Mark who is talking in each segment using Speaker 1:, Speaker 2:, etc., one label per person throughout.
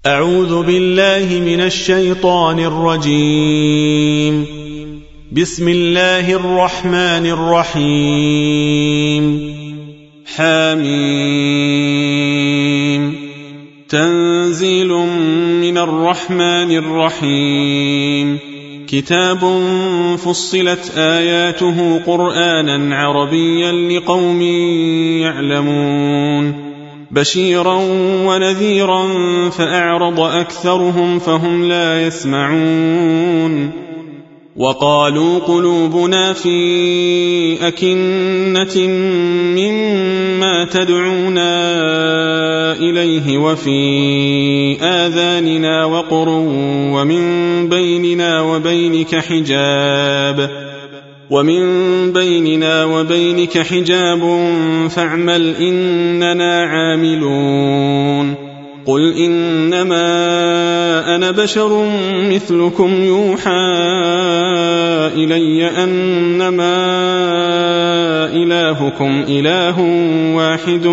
Speaker 1: أعوذ بالله من الشيطان الرجيم. بسم الله الرحمن الرحيم. حميم. تنزيل من الرحمن الرحيم. كتاب فصلت آياته قرآنا عربيا لقوم يعلمون، بشيرا ونذيرا فأعرض أكثرهم فهم لا يسمعون. وقالوا قلوبنا في أكنة مما تدعونا إليه وفي آذاننا وقر ومن بيننا وبينك حجاب فاعمل إننا عاملون. قل إنما أنا بشر مثلكم يوحى إلي أنما إلهكم إله واحد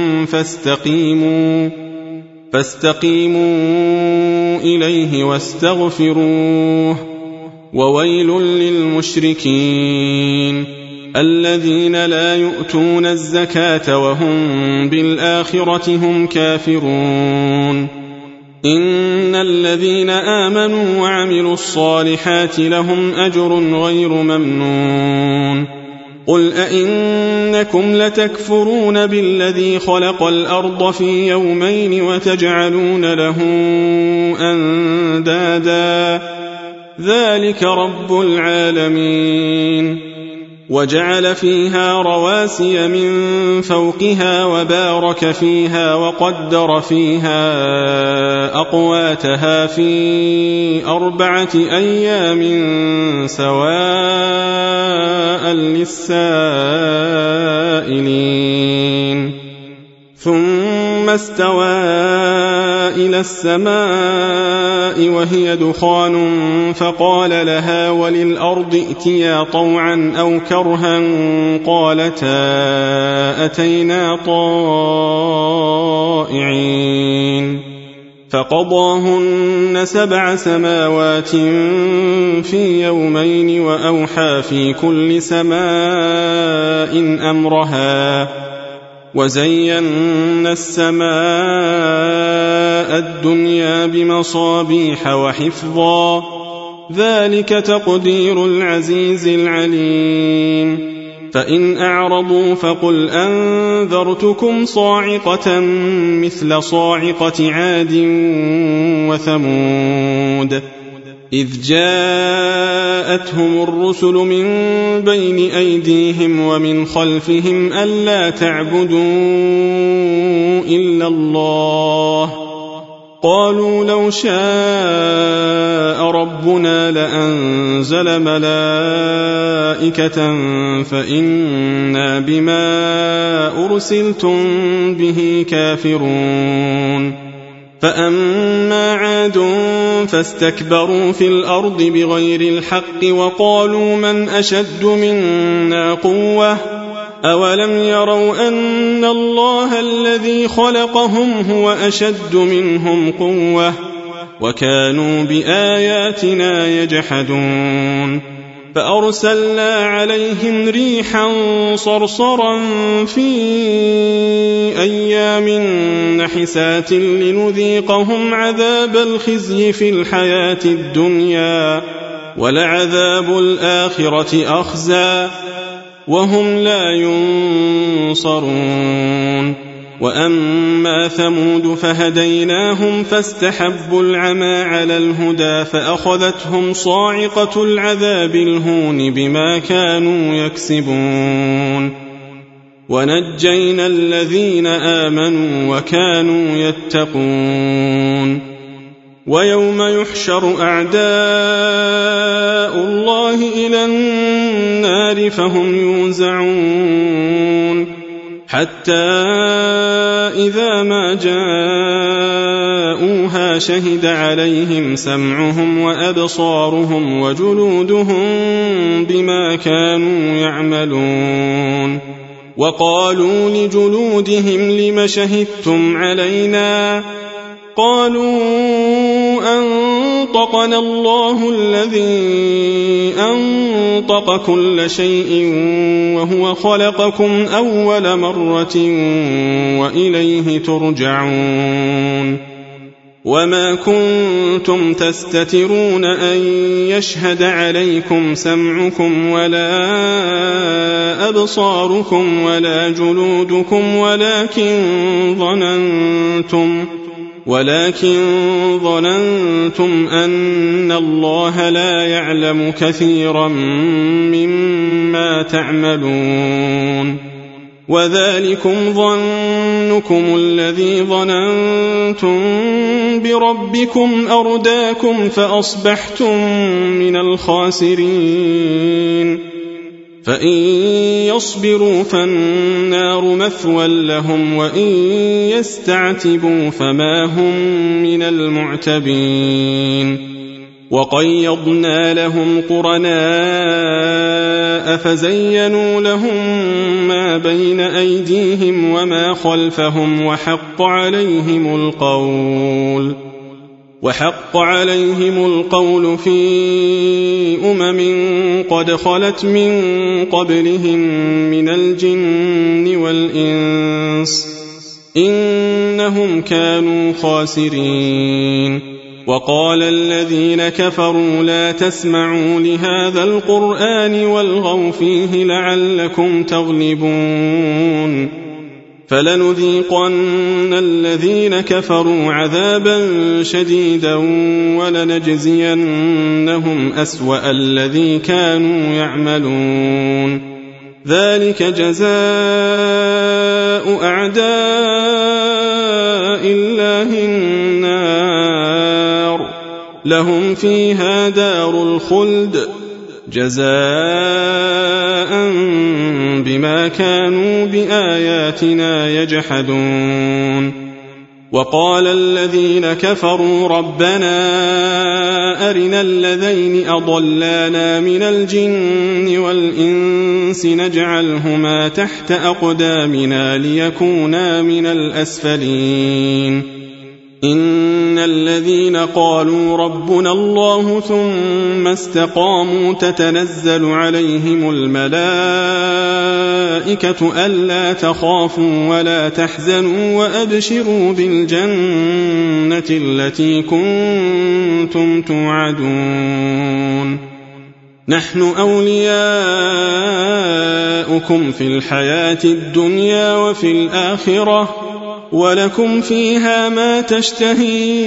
Speaker 1: فاستقيموا إليه واستغفروه. وويل للمشركين الذين لا يؤتون الزكاة وهم بالآخرة هم كافرون. إن الذين آمنوا وعملوا الصالحات لهم أجر غير ممنون. قل أئنكم لتكفرون بالذي خلق الأرض في يومين وتجعلون له أندادا ذلك رب العالمين. وجعل فيها رواسي من فوقها وبارك فيها وقدر فيها أقواتها في 4 أيام سواء للسائلين. ثم استوى إلى السماء وهي دخان فقال لها وللأرض ائتيا طوعا أو كرها قالتا أتينا طائعين. فقضاهن 7 سماوات في يومين وأوحى في كل سماء أمرها وزينا السماء الدنيا بمصابيح وحفظا ذلك تقدير العزيز العليم. فإن أعرضوا فقل أنذرتكم صاعقة مثل صاعقة عاد وثمود إذ جاءتهم الرسل من بين أيديهم ومن خلفهم ألا تعبدوا إلا الله قالوا لو شاء ربنا لأنزل ملائكة فإنا بما أرسلتم به كافرون. فأما عاد فاستكبروا في الأرض بغير الحق وقالوا من أشد منا قوة أولم يروا أن الله الذي خلقهم هو أشد منهم قوة وكانوا بآياتنا يجحدون. فأرسلنا عليهم ريحا صرصرا في أيام نحسات لنذيقهم عذاب الخزي في الحياة الدنيا ولعذاب الآخرة أخزى وهم لا ينصرون. وأما ثمود فهديناهم فاستحبوا العمى على الهدى فأخذتهم صاعقة العذاب الهون بما كانوا يكسبون. ونجينا الذين آمنوا وكانوا يتقون. ويوم يحشر أعداء الله إلى النار فهم يوزعون حتى إذا ما جاءوها شهد عليهم سمعهم وأبصارهم وجلودهم بما كانوا يعملون. وقالوا لجلودهم لم شهدتم علينا قالوا أنطقنا الله الذي أنطق كل شيء وهو خلقكم أول مرة وإليه ترجعون وما كنتم تستترون أن يشهد عليكم سمعكم ولا أبصاركم ولا جلودكم ولكن ظننتم أن الله لا يعلم كثيرا مما تعملون وذلكم ظنكم الذي ظننتم بربكم أرداكم فأصبحتم من الخاسرين فإن يصبروا فالنار مثوى لهم وإن يستعتبوا فما هم من المعتبين وقيضنا لهم قرناء فزينوا لهم ما بين أيديهم وما خلفهم وحق عليهم القول في قد خلت من قبلهم من الجن والإنس إنهم كانوا خاسرين وقال الذين كفروا لا تسمعوا لهذا القرآن والغوا فيه لعلكم تغلبون فلنذيقن الذين كفروا عذابا شديدا ولنجزينهم أسوأ الذي كانوا يعملون ذلك جزاء أعداء الله النار لهم فيها دار الخلد جزاء بما كانوا بآياتنا يجحدون وقال الذين كفروا ربنا أرنا الذين أضلانا من الجن والإنس نجعلهما تحت أقدامنا ليكونا من الأسفلين إن الذين قالوا ربنا الله ثم استقاموا تتنزل عليهم الملائكة ألا تخافوا ولا تحزنوا وأبشروا بالجنة التي كنتم توعدون نحن أولياؤكم في الحياة الدنيا وفي الآخرة ولكم فيها ما تشتهي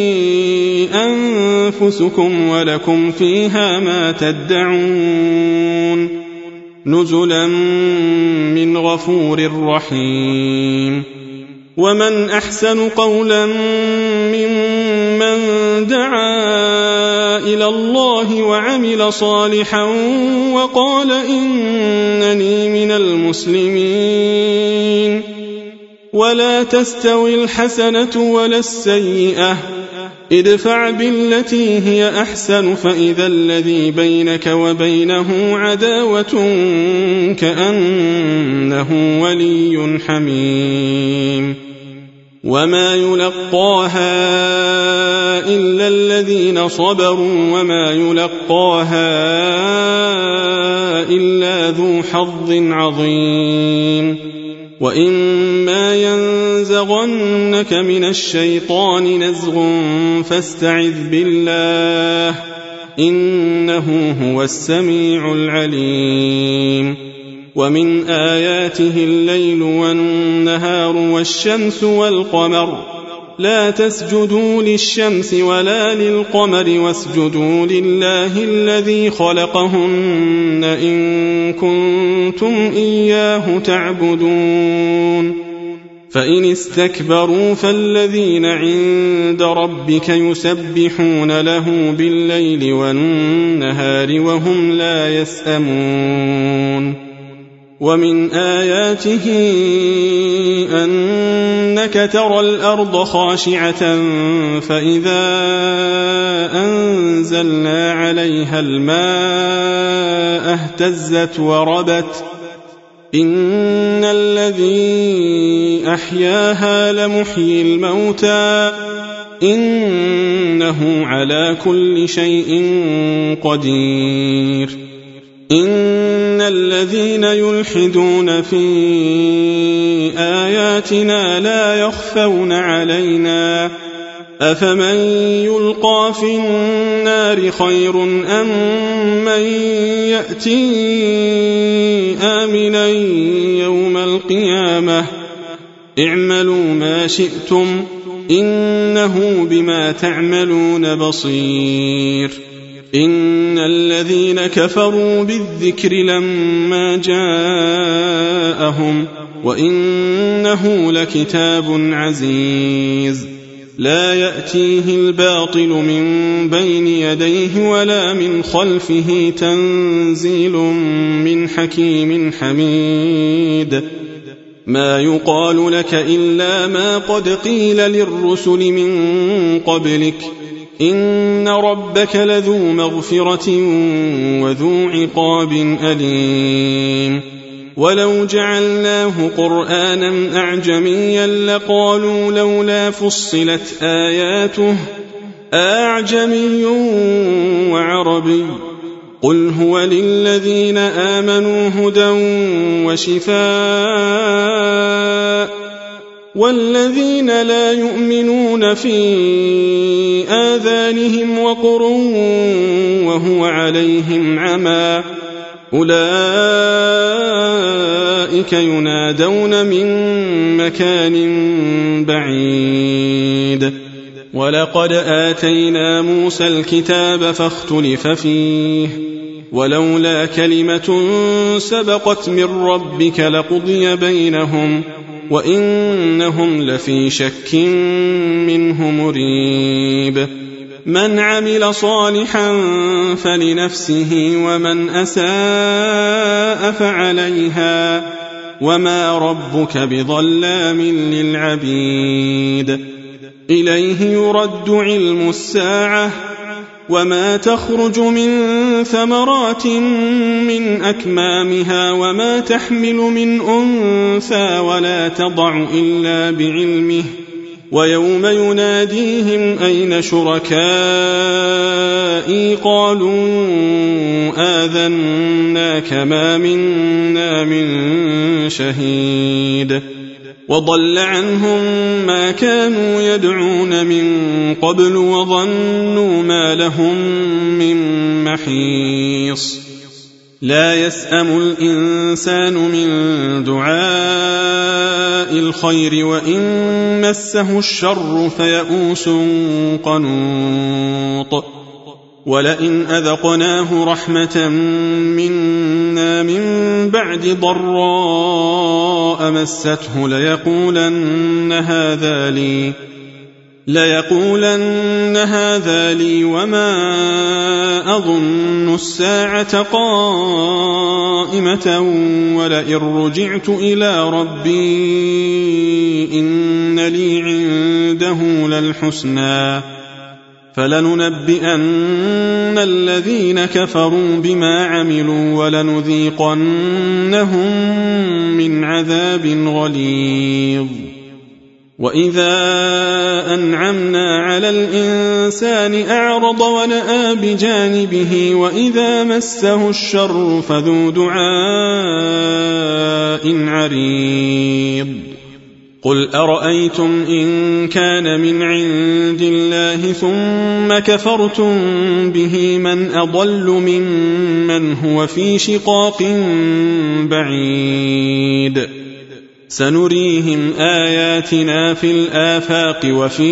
Speaker 1: أنفسكم ولكم فيها ما تدعون نزلا من غفور رحيم ومن أحسن قولا ممن دعا إلى الله وعمل صالحا وقال إنني من المسلمين ولا تستوي الحسنة ولا السيئة ادفع بالتي هي أحسن فإذا الذي بينك وبينه عداوة كأنه ولي حميم وما يلقاها إلا الذين صبروا وما يلقاها إلا ذو حظ عظيم وإما ينزغنك من الشيطان نزغ فاستعذ بالله إنه هو السميع العليم ومن آياته الليل والنهار والشمس والقمر لا تسجدوا للشمس ولا للقمر واسجدوا لله الذي خلقهن إن كنتم إياه تعبدون فإن استكبروا فالذين عند ربك يسبحون له بالليل والنهار وهم لا يسأمون ومن آياته أنك ترى الأرض خاشعة فإذا أنزلنا عليها الماء اهتزت وربت إن الذي أحياها لمحيي الموتى إنه على كل شيء قدير. إن الذين يلحدون في آياتنا لا يخفون علينا أفمن يلقى في النار خير أم من يأتي آمنا يوم القيامة اعملوا ما شئتم إنه بما تعملون بصير. إن الذين كفروا بالذكر لما جاءهم وإنه لكتاب عزيز لا يأتيه الباطل من بين يديه ولا من خلفه تنزيل من حكيم حميد. ما يقال لك إلا ما قد قيل للرسل من قبلك إن ربك لذو مغفرة وذو عقاب أليم. ولو جعلناه قرآنا أعجميا لقالوا لولا فصلت آياته أعجمي وعربي قل هو للذين آمنوا هدى وشفاء والذين لا يؤمنون في آذانهم وقر وهو عليهم عمى أولئك ينادون من مكان بعيد. ولقد آتينا موسى الكتاب فاختلف فيه ولولا كلمة سبقت من ربك لقضي بينهم وإنهم لفي شك منه مريب. من عمل صالحا فلنفسه ومن أساء فعليها وما ربك بظلام للعبيد. إليه يرد علم الساعة وما تخرج من ثمرات من أكمامها وما تحمل من أنثى ولا تضع إلا بعلمه ويوم يناديهم أين شركائي قالوا آذناك ما منا من شهيد. وضل عنهم ما كانوا يدعون من قبل وظنوا ما لهم من محيص. لا يسأم الإنسان من دعاء الخير وإن مسه الشر فيئوس قنوط. ولئن أذقناه رحمة منا من بعد ضراء مسته ليقولن هذا لي وما أظن الساعة قائمة ولئن رجعت إلى ربي إن لي عنده للحسنى فلننبئن الذين كفروا بما عملوا ولنذيقنهم من عذاب غليظ. وإذا أنعمنا على الإنسان أعرض ونأى بجانبه وإذا مسه الشر فذو دعاء عريض. قل أرأيتم إن كان من عند الله ثم كفرتم به من أضل ممن هو في شقاق بعيد. سنريهم آياتنا في الآفاق وفي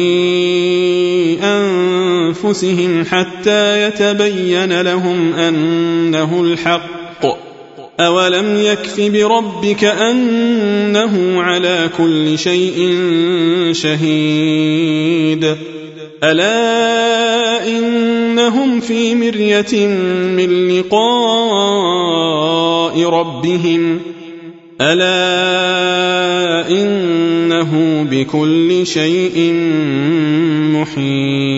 Speaker 1: أنفسهم حتى يتبين لهم أنه الحق. أولم يكف بربك أنه على كل شيء شهيد. ألا إنهم في مرية من لقاء ربهم ألا إنه بكل شيء محيط.